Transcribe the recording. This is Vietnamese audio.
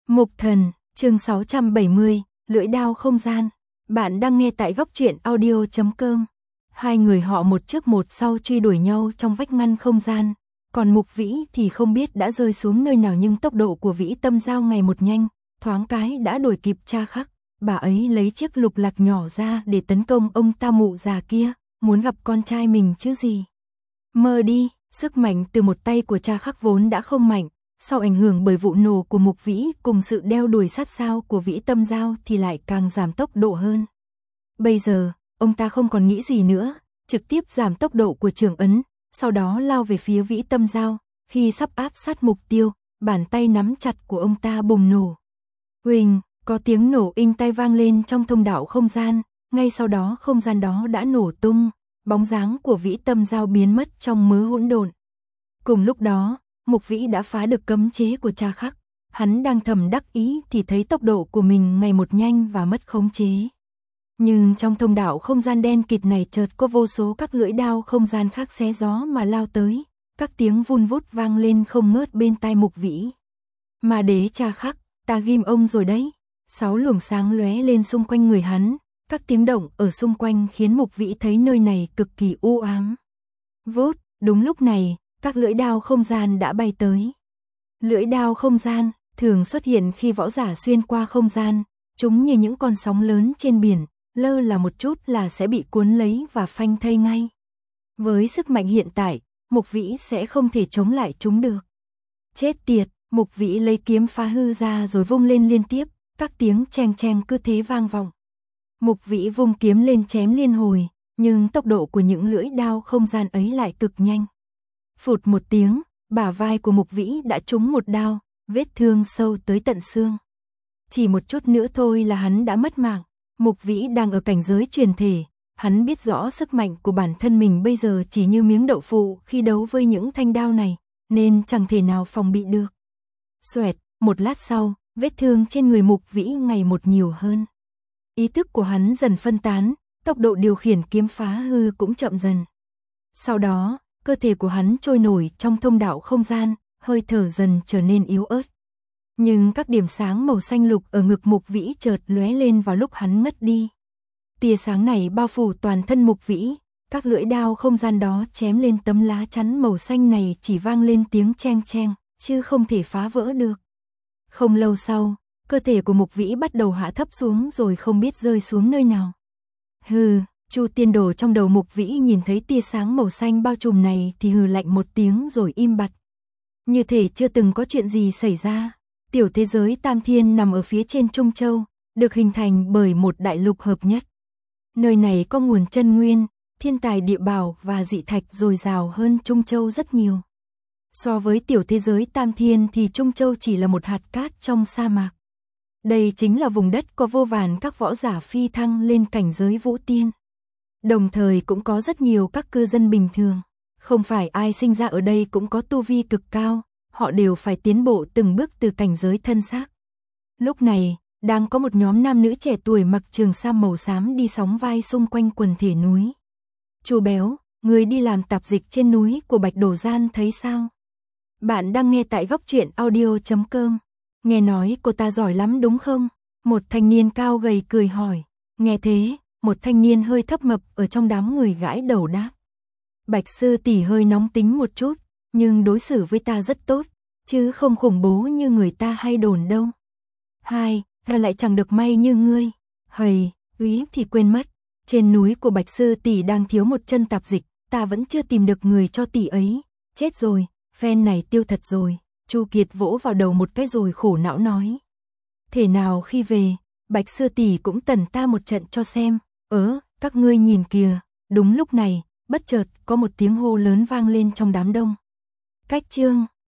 Mục Thần, chương 670, lưỡi đao không gian. Bạn đang nghe tại góc truyện audio.com. Hai người họ một trước một sau truy đuổi nhau trong vách ngăn không gian. Còn Mục Vĩ thì không biết đã rơi xuống nơi nào, nhưng tốc độ của Vĩ Tâm Giao ngày một nhanh, thoáng cái đã đuổi kịp Cha Khắc. Bà ấy lấy chiếc lục lạc nhỏ ra để tấn công ông ta mụ già kia, muốn gặp con trai mình chứ gì. Mơ đi, sức mạnh từ một tay của Cha Khắc vốn đã không mạnh. Sau ảnh hưởng bởi vụ nổ của Mục Vĩ cùng sự đeo đuổi sát sao của Vĩ Tâm Giao thì lại càng giảm tốc độ hơn. Bây giờ, ông ta không còn nghĩ gì nữa, trực tiếp giảm tốc độ của trường ấn, sau đó lao về phía Vĩ Tâm Giao. Khi sắp áp sát mục tiêu, bàn tay nắm chặt của ông ta bùng nổ. Huỳnh, có tiếng nổ inh tai vang lên trong thông đạo không gian, ngay sau đó không gian đó đã nổ tung, bóng dáng của Vĩ Tâm Giao biến mất trong mớ hỗn độn. Cùng lúc đó, Mục Vĩ đã phá được cấm chế của Cha Khắc. Hắn đang thầm đắc ý thì thấy tốc độ của mình ngày một nhanh và mất khống chế. Nhưng trong thông đạo không gian đen kịt này chợt có vô số các lưỡi đao không gian khác xé gió mà lao tới. Các tiếng vun vút vang lên không ngớt bên tai Mục Vĩ. Mà đế Cha Khắc, ta ghim ông rồi đấy. 6 luồng sáng lóe lên xung quanh người hắn. Các tiếng động ở xung quanh khiến Mục Vĩ thấy nơi này cực kỳ u ám. Vút, đúng lúc này, các lưỡi đao không gian đã bay tới. Lưỡi đao không gian thường xuất hiện khi võ giả xuyên qua không gian, chúng như những con sóng lớn trên biển, lơ là một chút là sẽ bị cuốn lấy và phanh thây ngay. Với sức mạnh hiện tại, Mục Vĩ sẽ không thể chống lại chúng được. Chết tiệt, Mục Vĩ lấy kiếm phá hư ra rồi vung lên liên tiếp, các tiếng cheng cheng cứ thế vang vọng. Mục Vĩ vung kiếm lên chém liên hồi, nhưng tốc độ của những lưỡi đao không gian ấy lại cực nhanh. Phụt một tiếng, bả vai của Mục Vĩ đã trúng một đao, vết thương sâu tới tận xương. Chỉ một chút nữa thôi là hắn đã mất mạng. Mục Vĩ đang ở cảnh giới truyền thể, hắn biết rõ sức mạnh của bản thân mình bây giờ chỉ như miếng đậu phụ khi đấu với những thanh đao này, nên chẳng thể nào phòng bị được. Xoẹt, một lát sau, vết thương trên người Mục Vĩ ngày một nhiều hơn. Ý thức của hắn dần phân tán, tốc độ điều khiển kiếm phá hư cũng chậm dần. Sau đó, cơ thể của hắn trôi nổi trong thông đạo không gian, hơi thở dần trở nên yếu ớt. Nhưng các điểm sáng màu xanh lục ở ngực Mục Vĩ chợt lóe lên vào lúc hắn ngất đi. Tia sáng này bao phủ toàn thân Mục Vĩ, các lưỡi đao không gian đó chém lên tấm lá chắn màu xanh này chỉ vang lên tiếng cheng cheng, chứ không thể phá vỡ được. Không lâu sau, cơ thể của Mục Vĩ bắt đầu hạ thấp xuống rồi không biết rơi xuống nơi nào. Hừ. Chu tiên đồ trong đầu Mục Vĩ nhìn thấy tia sáng màu xanh bao trùm này thì hừ lạnh một tiếng rồi im bặt. Như thể chưa từng có chuyện gì xảy ra. Tiểu thế giới Tam Thiên nằm ở phía trên Trung Châu, được hình thành bởi một đại lục hợp nhất. Nơi này có nguồn chân nguyên, thiên tài địa bảo và dị thạch dồi dào hơn Trung Châu rất nhiều. So với tiểu thế giới Tam Thiên thì Trung Châu chỉ là một hạt cát trong sa mạc. Đây chính là vùng đất có vô vàn các võ giả phi thăng lên cảnh giới vũ tiên. Đồng thời cũng có rất nhiều các cư dân bình thường. Không phải ai sinh ra ở đây cũng có tu vi cực cao, họ đều phải tiến bộ từng bước từ cảnh giới thân xác. Lúc này, đang có một nhóm nam nữ trẻ tuổi mặc trường sam màu xám đi sóng vai xung quanh quần thể núi. Chú béo, người đi làm tạp dịch trên núi của Bạch Đổ Gian thấy sao? Bạn đang nghe tại góc truyện audio.com. Nghe nói cô ta giỏi lắm đúng không? Một thanh niên cao gầy cười hỏi. Nghe thế, một thanh niên hơi thấp mập ở trong đám người gãi đầu đáp. Bạch sư tỷ hơi nóng tính một chút, nhưng đối xử với ta rất tốt, chứ không khủng bố như người ta hay đồn đâu. Hai, ta lại chẳng được may như ngươi. Hầy, úy thì quên mất, trên núi của Bạch sư tỷ đang thiếu một chân tạp dịch, ta vẫn chưa tìm được người cho tỷ ấy. Chết rồi, phen này tiêu thật rồi. Chu Kiệt vỗ vào đầu một cái rồi khổ não nói. Thế nào khi về, Bạch sư tỷ cũng tẩn ta một trận cho xem. Các ngươi nhìn kìa. Đúng lúc này, bất chợt có một tiếng hô lớn vang lên trong đám đông. Cách chương